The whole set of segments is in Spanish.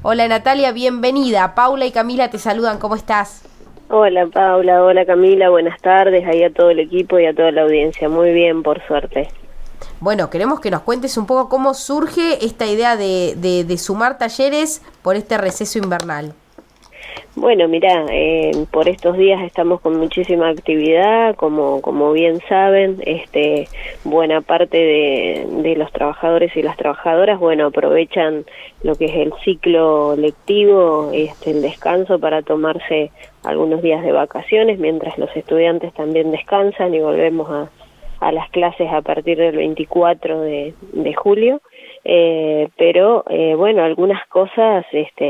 Hola Natalia, bienvenida. Paula y Camila te saludan, ¿cómo estás? Hola Paula, hola Camila, buenas tardes, ahí a todo el equipo y a toda la audiencia. Muy bien, por suerte. Bueno, queremos que nos cuentes un poco cómo surge esta idea de sumar talleres por este receso invernal. Bueno, mirá, por estos días estamos con muchísima actividad, como bien saben, buena parte de los trabajadores y las trabajadoras, bueno, aprovechan lo que es el ciclo lectivo, el descanso para tomarse algunos días de vacaciones, mientras los estudiantes también descansan y volvemos a las clases a partir del 24 de julio. Pero bueno, algunas cosas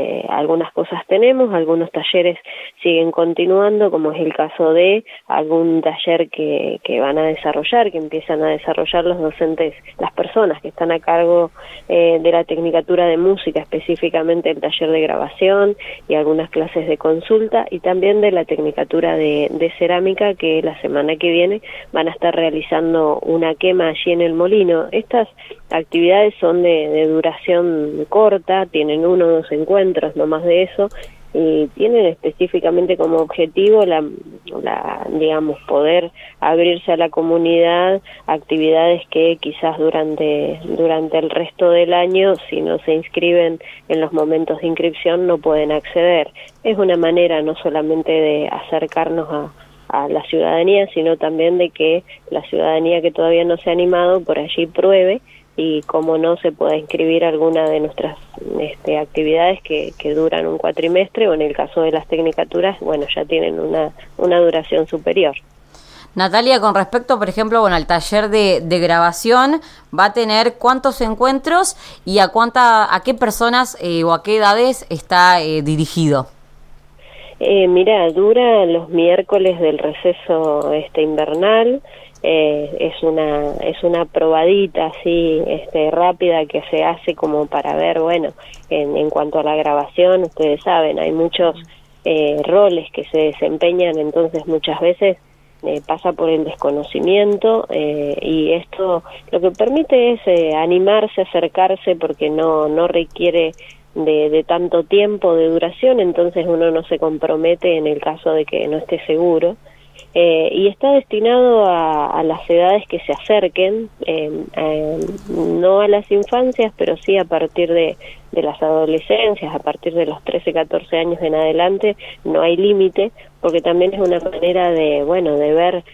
tenemos, algunos talleres siguen continuando, como es el caso de algún taller que van a desarrollar, que empiezan a desarrollar los docentes, las personas que están a cargo de la Tecnicatura de Música, específicamente el taller de grabación y algunas clases de consulta, y también de la Tecnicatura de Cerámica, que la semana que viene van a estar realizando una quema allí en el molino. Estas actividades son de duración corta, tienen 1 o 2 encuentros, no más de eso, y tienen específicamente como objetivo digamos, poder abrirse a la comunidad actividades que quizás durante el resto del año, si no se inscriben en los momentos de inscripción, no pueden acceder. Es una manera no solamente de acercarnos a la ciudadanía, sino también de que la ciudadanía que todavía no se ha animado por allí pruebe y como no se pueda inscribir alguna de nuestras actividades que duran un cuatrimestre, o en el caso de las tecnicaturas, bueno, ya tienen una duración superior. Natalia, con respecto, por ejemplo, bueno, al taller de grabación, ¿va a tener cuántos encuentros y a qué personas o a qué edades está dirigido? Mira, dura los miércoles del receso invernal. Es una probadita así rápida que se hace como para ver, bueno, en cuanto a la grabación, ustedes saben, hay muchos roles que se desempeñan, entonces muchas veces pasa por el desconocimiento, y esto lo que permite es animarse, acercarse, porque no requiere de tanto tiempo de duración, entonces uno no se compromete en el caso de que no esté seguro. Y está destinado a las edades que se acerquen, no a las infancias, pero sí a partir de las adolescencias, a partir de los 13, 14 años en adelante, no hay límite, porque también es una manera de ver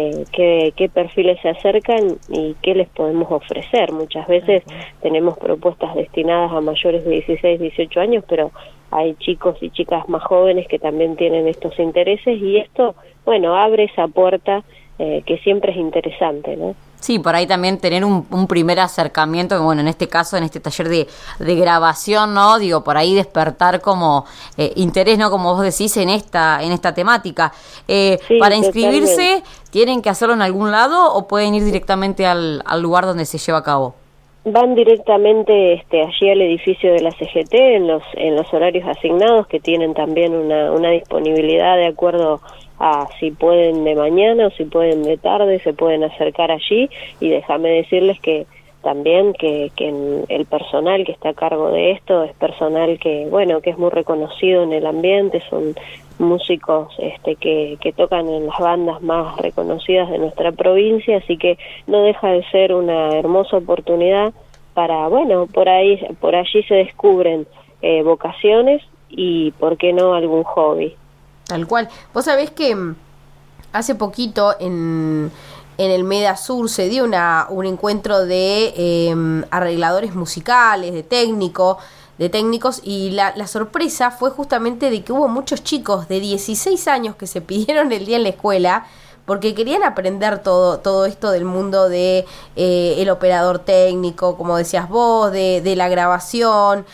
qué perfiles se acercan y qué les podemos ofrecer. Muchas veces tenemos propuestas destinadas a mayores de 16, 18 años, pero hay chicos y chicas más jóvenes que también tienen estos intereses, y esto, bueno, abre esa puerta que siempre es interesante, ¿no? Sí, por ahí también tener un primer acercamiento, bueno, en este caso, en este taller de grabación, ¿no? Digo, por ahí despertar como interés, ¿no? Como vos decís, en esta temática. Sí, para inscribirse, totalmente. ¿tienen que hacerlo en algún lado o pueden ir directamente al lugar donde se lleva a cabo? Van directamente allí al edificio de la CGT en los horarios asignados, que tienen también una disponibilidad de acuerdo a si pueden de mañana o si pueden de tarde, se pueden acercar allí. Y déjame decirles que también que el personal que está a cargo de esto es personal que es muy reconocido en el ambiente, son músicos que tocan en las bandas más reconocidas de nuestra provincia, así que no deja de ser una hermosa oportunidad para, por allí se descubren vocaciones y, ¿por qué no, algún hobby? Tal cual. Vos sabés que hace poquito en el Medasur se dio un encuentro de arregladores musicales, de técnicos, y la sorpresa fue justamente de que hubo muchos chicos de 16 años que se pidieron el día en la escuela porque querían aprender todo esto del mundo de el operador técnico, como decías vos, de la grabación,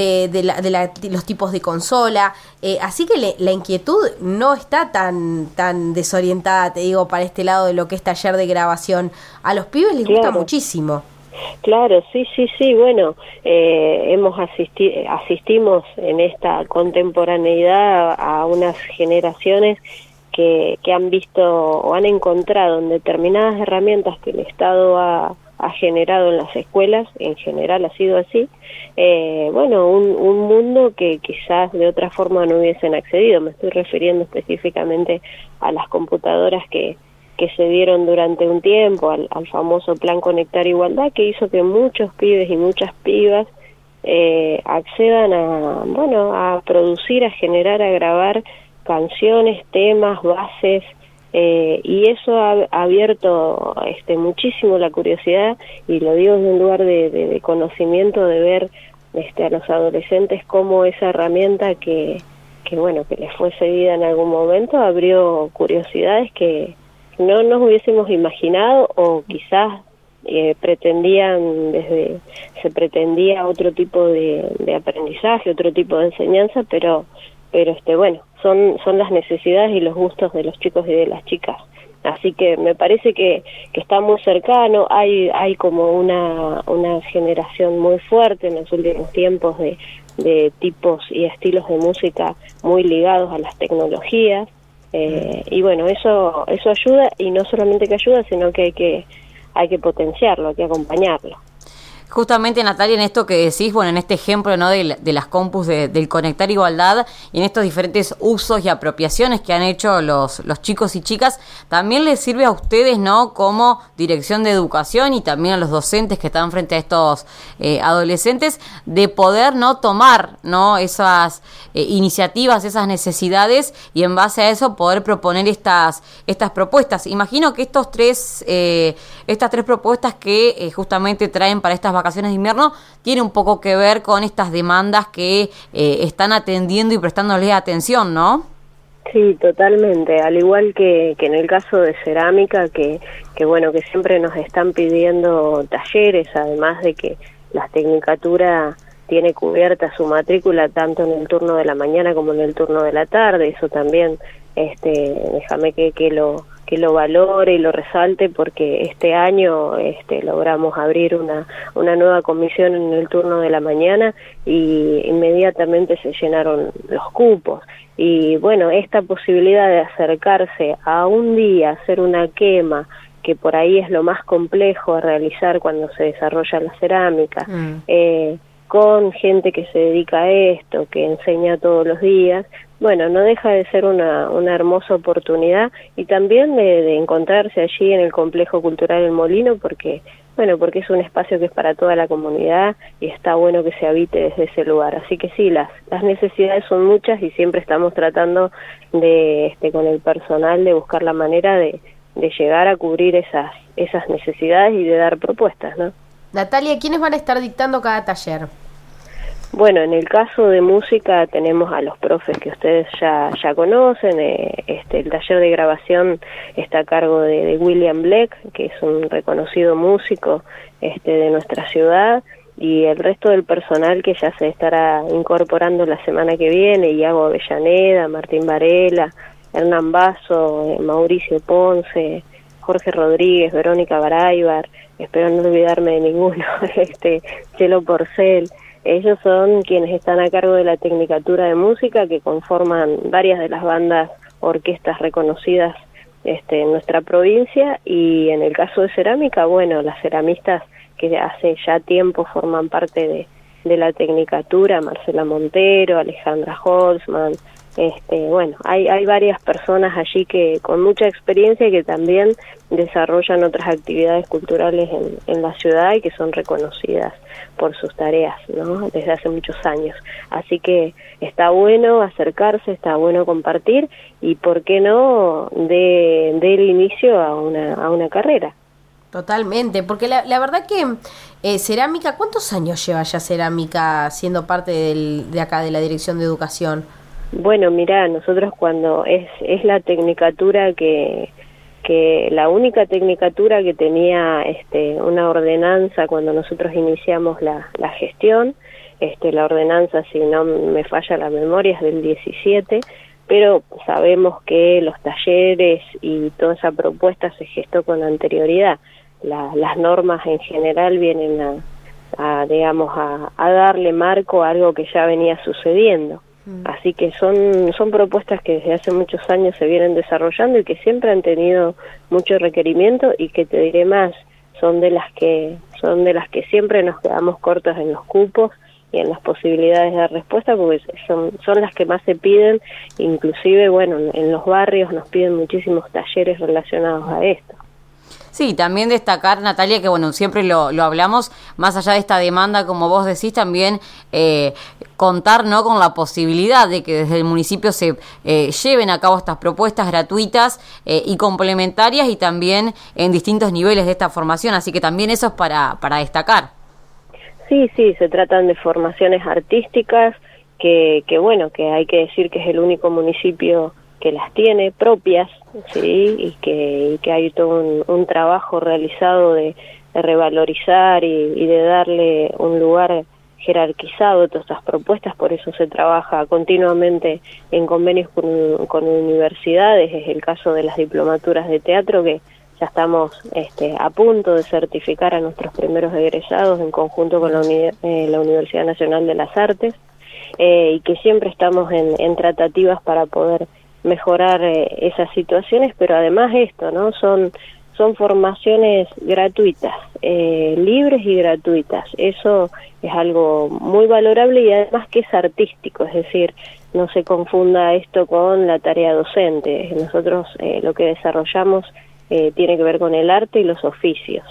de los tipos de consola, así que la inquietud no está tan desorientada, te digo, para este lado de lo que es taller de grabación. A los pibes les gusta muchísimo. Claro, sí, bueno, asistimos en esta contemporaneidad a unas generaciones que han visto o han encontrado en determinadas herramientas que el Estado ha ha generado en las escuelas, en general ha sido así, bueno, un mundo que quizás de otra forma no hubiesen accedido. Me estoy refiriendo específicamente a las computadoras que se dieron durante un tiempo, al famoso Plan Conectar Igualdad, que hizo que muchos pibes y muchas pibas accedan a producir, a generar, a grabar canciones, temas, bases, y eso ha abierto muchísimo la curiosidad, y lo digo desde un lugar de conocimiento, de ver a los adolescentes cómo esa herramienta que les fue cedida en algún momento abrió curiosidades que no nos hubiésemos imaginado, o quizás se pretendía otro tipo de aprendizaje, otro tipo de enseñanza, pero son las necesidades y los gustos de los chicos y de las chicas. Así que me parece que está muy cercano. Hay como una generación muy fuerte en los últimos tiempos de tipos y estilos de música muy ligados a las tecnologías, y bueno, eso ayuda, y no solamente que ayuda, sino que hay que potenciarlo, hay que acompañarlo. Justamente, Natalia, en esto que decís, bueno, en este ejemplo, ¿no?, de las compus del Conectar Igualdad, y en estos diferentes usos y apropiaciones que han hecho los chicos y chicas, también les sirve a ustedes, ¿no?, como dirección de educación, y también a los docentes que están frente a estos adolescentes, de poder, ¿no?, tomar, ¿no?, esas iniciativas, esas necesidades, y en base a eso poder proponer estas propuestas. Imagino que estas tres propuestas que justamente traen para estas vacaciones de invierno tiene un poco que ver con estas demandas que están atendiendo y prestándole atención, ¿no? Sí, totalmente. Al igual que en el caso de cerámica, que siempre nos están pidiendo talleres, además de que la Tecnicatura tiene cubierta su matrícula tanto en el turno de la mañana como en el turno de la tarde. Eso también, déjame que lo valore y lo resalte, porque este año logramos abrir una nueva comisión en el turno de la mañana, y inmediatamente se llenaron los cupos. Y bueno, esta posibilidad de acercarse a un día, hacer una quema, que por ahí es lo más complejo a realizar cuando se desarrolla la cerámica, con gente que se dedica a esto, que enseña todos los días, bueno, no deja de ser una hermosa oportunidad, y también de encontrarse allí en el Complejo Cultural El Molino, porque es un espacio que es para toda la comunidad, y está bueno que se habite desde ese lugar. Así que sí, las necesidades son muchas, y siempre estamos tratando con el personal de buscar la manera de llegar a cubrir esas necesidades y de dar propuestas, ¿no? Natalia, ¿quiénes van a estar dictando cada taller? Bueno, en el caso de música tenemos a los profes que ustedes ya conocen. El taller de grabación está a cargo de William Black, que es un reconocido músico de nuestra ciudad, y el resto del personal que ya se estará incorporando la semana que viene: Iago Avellaneda, Martín Varela, Hernán Basso, Mauricio Ponce, Jorge Rodríguez, Verónica Baraybar, espero no olvidarme de ninguno, Chelo Porcel. Ellos son quienes están a cargo de la Tecnicatura de Música, que conforman varias de las bandas, orquestas reconocidas en nuestra provincia. Y en el caso de cerámica, bueno, las ceramistas que hace ya tiempo forman parte de la Tecnicatura: Marcela Montero, Alejandra Holzman. Hay varias personas allí que con mucha experiencia, y que también desarrollan otras actividades culturales en la ciudad, y que son reconocidas por sus tareas, ¿no?, desde hace muchos años. Así que está bueno acercarse, está bueno compartir, y por qué no del inicio a una carrera. Totalmente, porque la verdad que cerámica, ¿cuántos años lleva ya cerámica siendo parte de acá de la Dirección de Educación? Bueno, mirá, nosotros cuando es la tecnicatura que la única tecnicatura que tenía una ordenanza cuando nosotros iniciamos la gestión. La ordenanza, si no me falla la memoria, es del 17, pero sabemos que los talleres y toda esa propuesta se gestó con anterioridad. Las normas en general vienen a darle marco a algo que ya venía sucediendo. Así que son propuestas que desde hace muchos años se vienen desarrollando, y que siempre han tenido mucho requerimiento, y que te diré más, son de las que siempre nos quedamos cortos en los cupos y en las posibilidades de respuesta, porque son las que más se piden. Inclusive, bueno, en los barrios nos piden muchísimos talleres relacionados a esto. Sí, también destacar, Natalia, que bueno, siempre lo hablamos, más allá de esta demanda, como vos decís, también contar, ¿no?, con la posibilidad de que desde el municipio se lleven a cabo estas propuestas gratuitas y complementarias, y también en distintos niveles de esta formación, así que también eso es para destacar. Sí, se tratan de formaciones artísticas que bueno, que hay que decir que es el único municipio que las tiene propias, sí, y que hay todo un trabajo realizado de revalorizar y de darle un lugar jerarquizado a todas estas propuestas. Por eso se trabaja continuamente en convenios con universidades. Es el caso de las diplomaturas de teatro, que ya estamos a punto de certificar a nuestros primeros egresados en conjunto con la Universidad Nacional de las Artes, y que siempre estamos en tratativas para poder mejorar esas situaciones. Pero además esto, ¿no?, son formaciones gratuitas, libres y gratuitas. Eso es algo muy valorable, y además que es artístico, es decir, no se confunda esto con la tarea docente. Nosotros lo que desarrollamos tiene que ver con el arte y los oficios.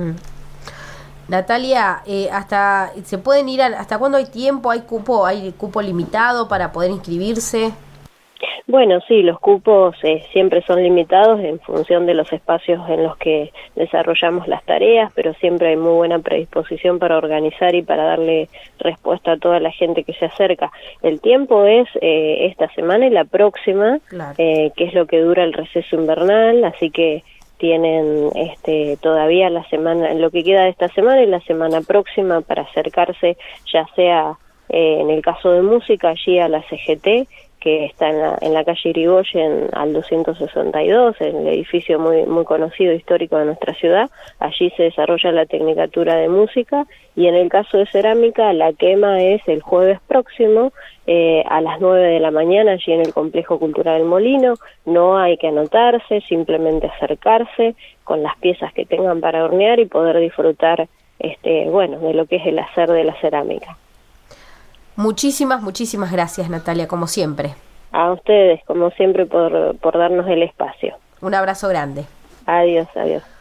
Natalia, hasta se pueden ir ¿hasta cuándo hay tiempo? ¿Hay cupo limitado para poder inscribirse? Bueno, sí, los cupos siempre son limitados en función de los espacios en los que desarrollamos las tareas, pero siempre hay muy buena predisposición para organizar y para darle respuesta a toda la gente que se acerca. El tiempo es esta semana y la próxima, claro, que es lo que dura el receso invernal, así que tienen todavía la semana, lo que queda de esta semana y la semana próxima para acercarse, ya sea en el caso de música, allí a la CGT, que está en la calle Irigoyen al 262, en el edificio muy conocido, histórico de nuestra ciudad. Allí se desarrolla la tecnicatura de música, y en el caso de cerámica, la quema es el jueves próximo a las 9 de la mañana, allí en el Complejo Cultural del Molino. No hay que anotarse, simplemente acercarse con las piezas que tengan para hornear y poder disfrutar de lo que es el hacer de la cerámica. Muchísimas gracias, Natalia, como siempre. A ustedes, como siempre, por darnos el espacio. Un abrazo grande. Adiós.